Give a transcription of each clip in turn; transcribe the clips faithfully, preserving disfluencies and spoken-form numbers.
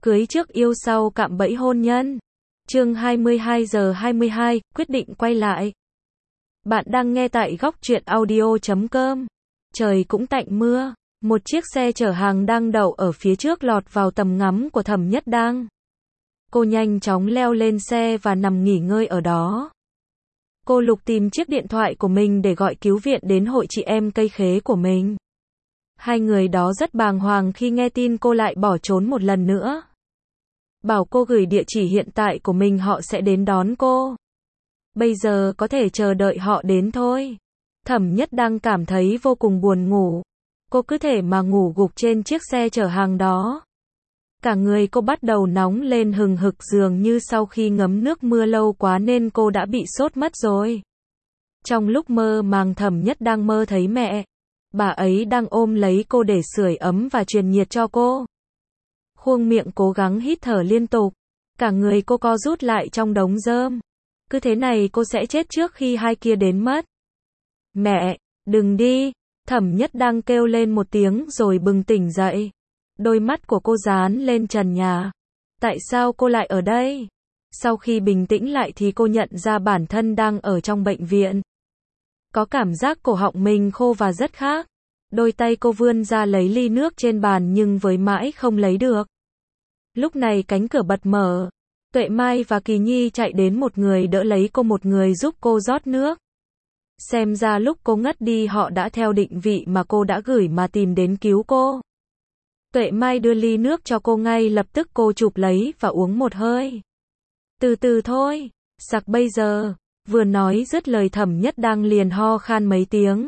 Cưới trước yêu sau cạm bẫy hôn nhân. Chương hai mươi hai giờ hai mươi hai, quyết định quay lại. Bạn đang nghe tại góc truyện audio chấm com. Trời cũng tạnh mưa, một chiếc xe chở hàng đang đậu ở phía trước lọt vào tầm ngắm của Thẩm Nhất Đang. Cô nhanh chóng leo lên xe và nằm nghỉ ngơi ở đó. Cô lục tìm chiếc điện thoại của mình để gọi cứu viện đến hội chị em cây khế của mình. Hai người đó rất bàng hoàng khi nghe tin cô lại bỏ trốn một lần nữa. Bảo cô gửi địa chỉ hiện tại của mình, họ sẽ đến đón cô. Bây giờ có thể chờ đợi họ đến thôi. Thẩm Nhất đang cảm thấy vô cùng buồn ngủ. Cô cứ thể mà ngủ gục trên chiếc xe chở hàng đó. Cả người cô bắt đầu nóng lên hừng hực, dường như sau khi ngấm nước mưa lâu quá nên cô đã bị sốt mất rồi. Trong lúc mơ màng, Thẩm Nhất đang mơ thấy mẹ. Bà ấy đang ôm lấy cô để sưởi ấm và truyền nhiệt cho cô. Khuôn miệng cố gắng hít thở liên tục. Cả người cô co rút lại trong đống rơm. Cứ thế này cô sẽ chết trước khi hai kia đến mất. Mẹ, đừng đi. Thẩm Nhất đang kêu lên một tiếng rồi bừng tỉnh dậy. Đôi mắt của cô dán lên trần nhà. Tại sao cô lại ở đây? Sau khi bình tĩnh lại thì cô nhận ra bản thân đang ở trong bệnh viện. Có cảm giác cổ họng mình khô và rất khác. Đôi tay cô vươn ra lấy ly nước trên bàn nhưng với mãi không lấy được. Lúc này cánh cửa bật mở. Tuệ Mai và Kỳ Nhi chạy đến, một người đỡ lấy cô, một người giúp cô rót nước. Xem ra lúc cô ngất đi họ đã theo định vị mà cô đã gửi mà tìm đến cứu cô. Tuệ Mai đưa ly nước cho cô, ngay lập tức cô chụp lấy và uống một hơi. Từ từ thôi, sặc bây giờ. Vừa nói dứt lời Thẩm Nhất đang liền ho khan mấy tiếng.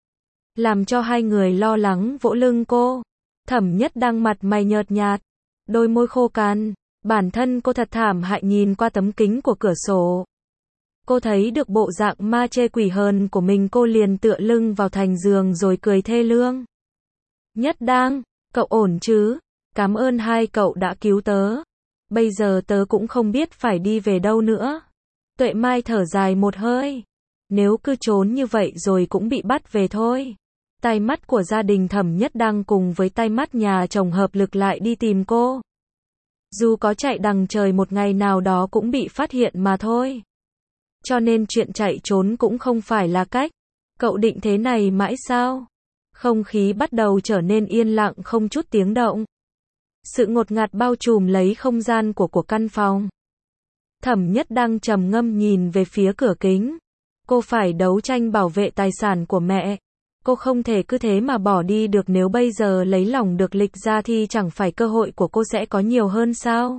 Làm cho hai người lo lắng vỗ lưng cô. Thẩm Nhất đang mặt mày nhợt nhạt, đôi môi khô cằn. Bản thân cô thật thảm hại, nhìn qua tấm kính của cửa sổ. Cô thấy được bộ dạng ma chê quỷ hờn của mình, cô liền tựa lưng vào thành giường rồi cười thê lương. Nhất Đang, cậu ổn chứ? Cảm ơn hai cậu đã cứu tớ. Bây giờ tớ cũng không biết phải đi về đâu nữa. Tuệ Mai thở dài một hơi. Nếu cứ trốn như vậy rồi cũng bị bắt về thôi. Tai mắt của gia đình Thẩm Nhất Đang cùng với tai mắt nhà chồng hợp lực lại đi tìm cô. Dù có chạy đằng trời một ngày nào đó cũng bị phát hiện mà thôi. Cho nên chuyện chạy trốn cũng không phải là cách. Cậu định thế này mãi sao? Không khí bắt đầu trở nên yên lặng, không chút tiếng động. Sự ngột ngạt bao trùm lấy không gian của của căn phòng. Thẩm Nhất đang trầm ngâm nhìn về phía cửa kính. Cô phải đấu tranh bảo vệ tài sản của mẹ. Cô không thể cứ thế mà bỏ đi được, nếu bây giờ lấy lòng được Lịch ra thì chẳng phải cơ hội của cô sẽ có nhiều hơn sao?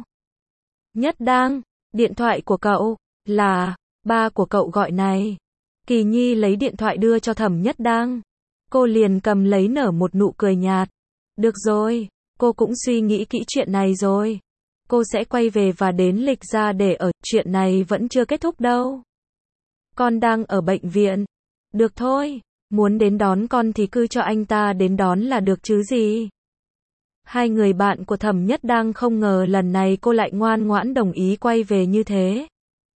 Nhất Đang, điện thoại của cậu, là, ba của cậu gọi này. Kỳ Nhi lấy điện thoại đưa cho Thẩm Nhất Đang. Cô liền cầm lấy nở một nụ cười nhạt. Được rồi, cô cũng suy nghĩ kỹ chuyện này rồi. Cô sẽ quay về và đến Lịch ra để ở, chuyện này vẫn chưa kết thúc đâu. Con đang ở bệnh viện. Được thôi, muốn đến đón con thì cứ cho anh ta đến đón là được chứ gì. Hai người bạn của Thẩm Nhất Đang không ngờ lần này cô lại ngoan ngoãn đồng ý quay về như thế.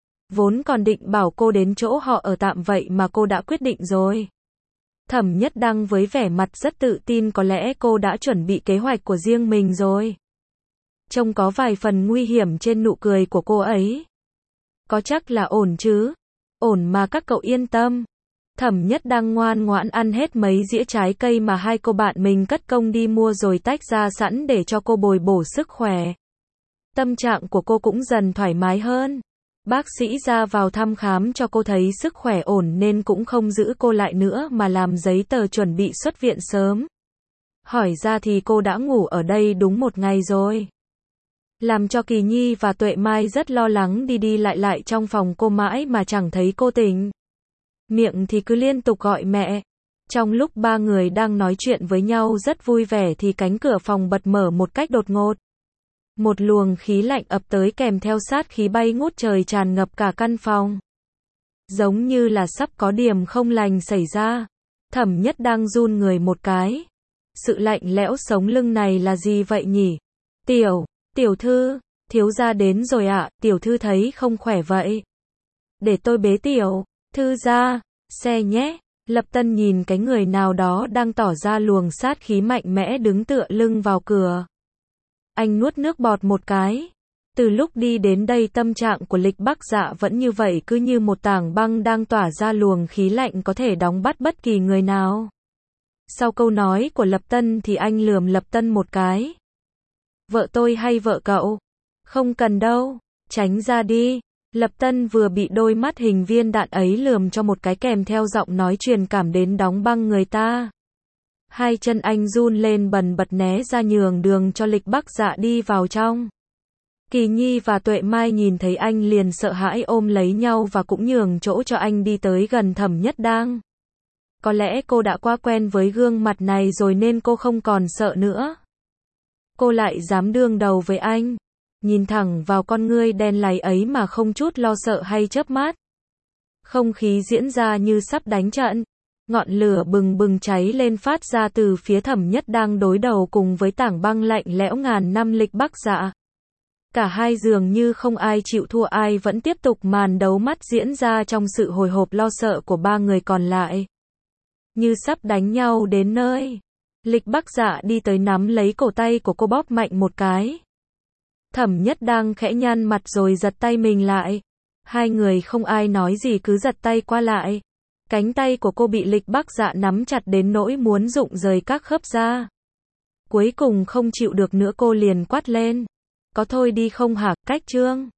Vốn còn định bảo cô đến chỗ họ ở tạm, vậy mà cô đã quyết định rồi. Thẩm Nhất Đang với vẻ mặt rất tự tin, có lẽ cô đã chuẩn bị kế hoạch của riêng mình rồi. Trông có vài phần nguy hiểm trên nụ cười của cô ấy. Có chắc là ổn chứ? Ổn mà, các cậu yên tâm. Thẩm Nhất đang ngoan ngoãn ăn hết mấy dĩa trái cây mà hai cô bạn mình cất công đi mua rồi tách ra sẵn để cho cô bồi bổ sức khỏe. Tâm trạng của cô cũng dần thoải mái hơn. Bác sĩ ra vào thăm khám cho cô thấy sức khỏe ổn nên cũng không giữ cô lại nữa mà làm giấy tờ chuẩn bị xuất viện sớm. Hỏi ra thì cô đã ngủ ở đây đúng một ngày rồi. Làm cho Kỳ Nhi và Tuệ Mai rất lo lắng, đi đi lại lại trong phòng cô mãi mà chẳng thấy cô tỉnh. Miệng thì cứ liên tục gọi mẹ. Trong lúc ba người đang nói chuyện với nhau rất vui vẻ thì cánh cửa phòng bật mở một cách đột ngột. Một luồng khí lạnh ập tới kèm theo sát khí bay ngút trời tràn ngập cả căn phòng. Giống như là sắp có điểm không lành xảy ra. Thẩm Nhất đang run người một cái. Sự lạnh lẽo sống lưng này là gì vậy nhỉ? Tiểu, tiểu thư, thiếu gia đến rồi ạ, tiểu thư thấy không khỏe vậy. Để tôi bế tiểu thư ra xe nhé. Lập Tân nhìn cái người nào đó đang tỏ ra luồng sát khí mạnh mẽ đứng tựa lưng vào cửa. Anh nuốt nước bọt một cái. Từ lúc đi đến đây tâm trạng của Lịch Bắc Dạ vẫn như vậy, cứ như một tảng băng đang tỏa ra luồng khí lạnh có thể đóng bắt bất kỳ người nào. Sau câu nói của Lập Tân thì anh lườm Lập Tân một cái. Vợ tôi hay vợ cậu? Không cần đâu, tránh ra đi. Lập Tân vừa bị đôi mắt hình viên đạn ấy lườm cho một cái kèm theo giọng nói truyền cảm đến đóng băng người ta. Hai chân anh run lên bần bật né ra nhường đường cho Lịch Bắc Dạ đi vào trong. Kỳ Nhi và Tuệ Mai nhìn thấy anh liền sợ hãi ôm lấy nhau và cũng nhường chỗ cho anh đi tới gần Thẩm Nhất Đang. Có lẽ cô đã quá quen với gương mặt này rồi nên cô không còn sợ nữa. Cô lại dám đương đầu với anh, nhìn thẳng vào con ngươi đen láy ấy mà không chút lo sợ hay chớp mắt. Không khí diễn ra như sắp đánh trận. Ngọn lửa bừng bừng cháy lên phát ra từ phía Thẩm Nhất Đang đối đầu cùng với tảng băng lạnh lẽo ngàn năm Lịch Bắc Dạ. Cả hai dường như không ai chịu thua ai vẫn tiếp tục màn đấu mắt diễn ra trong sự hồi hộp lo sợ của ba người còn lại. Như sắp đánh nhau đến nơi. Lịch Bắc Dạ đi tới nắm lấy cổ tay của cô bóp mạnh một cái. Thẩm Nhất Đang khẽ nhăn mặt rồi giật tay mình lại. Hai người không ai nói gì cứ giật tay qua lại. Cánh tay của cô bị Lịch Bắc Dạ nắm chặt đến nỗi muốn rụng rời các khớp ra. Cuối cùng không chịu được nữa cô liền quát lên. Có thôi đi không hả, Cách Trương?